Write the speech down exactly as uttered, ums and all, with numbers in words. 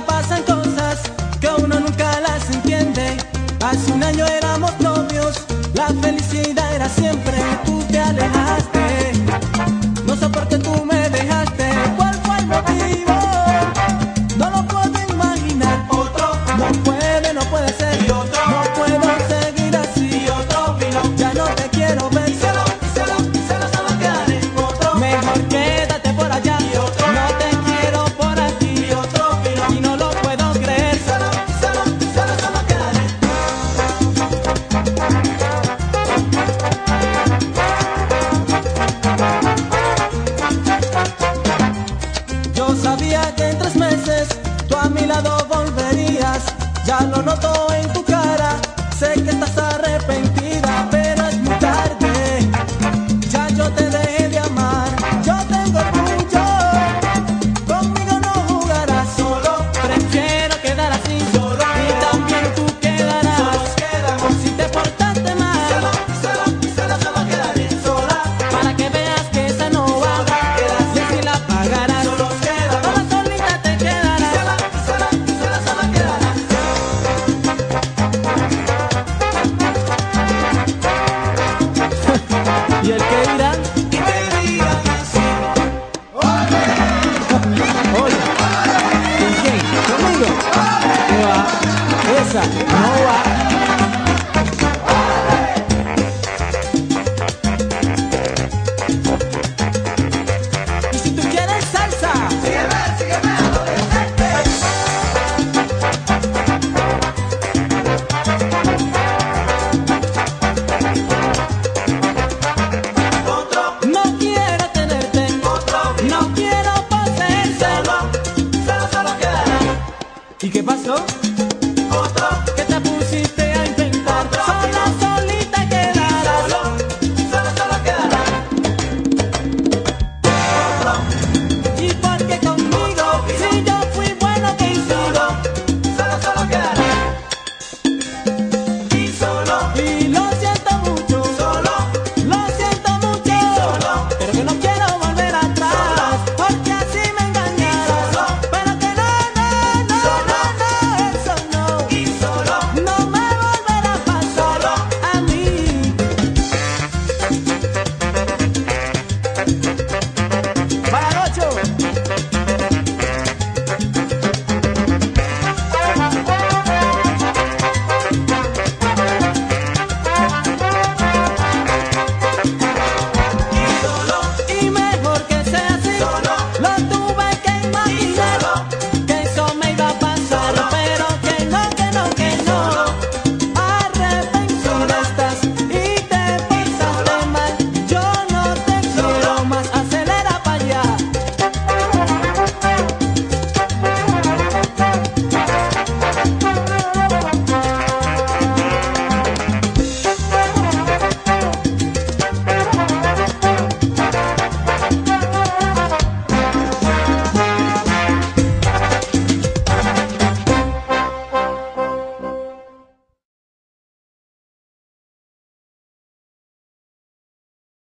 pasan cosas que uno nunca las entiende. Hace un año éramos novios, la felicidad era siempre. Tú te alejaste, no sé por qué tú me dejaste. ¿Cuál fue el motivo? No lo puedo imaginar. Otro no puede, no puede ser. Y otro no puedo seguir así. Y otro vino, ya no te quiero ver. Y solo, y solo, y solo se va a quedar en otro. Mejor quédate por allá. Y otro no te quiero por aquí. Y otro vino, y no lo puedo creer. Solo, y solo, y solo se va a quedar en Yo sabía que en tres meses tú a mi lado volverías. Ya lo noto en tu cara, sé que estás arrepentida, pero es muy tarde. Ya yo te dejé de amar, yo tengo orgullo. Conmigo no jugarás solo, prefiero quedar así solo. Y también tú quedarás, solos quedamos si te portaste mal. Solo, solo, solo se va a quedar bien sola. Para que veas que esa no va, y así la pagarás. Solos quedamos, sola solita te quedarás. Sola, sola, sola se va a quedar. ¿Y el que dirá? Y te dirán así. ¡Oye! Oye, ¿con quién? ¿Conmigo? ¿Qué va? Esa, no.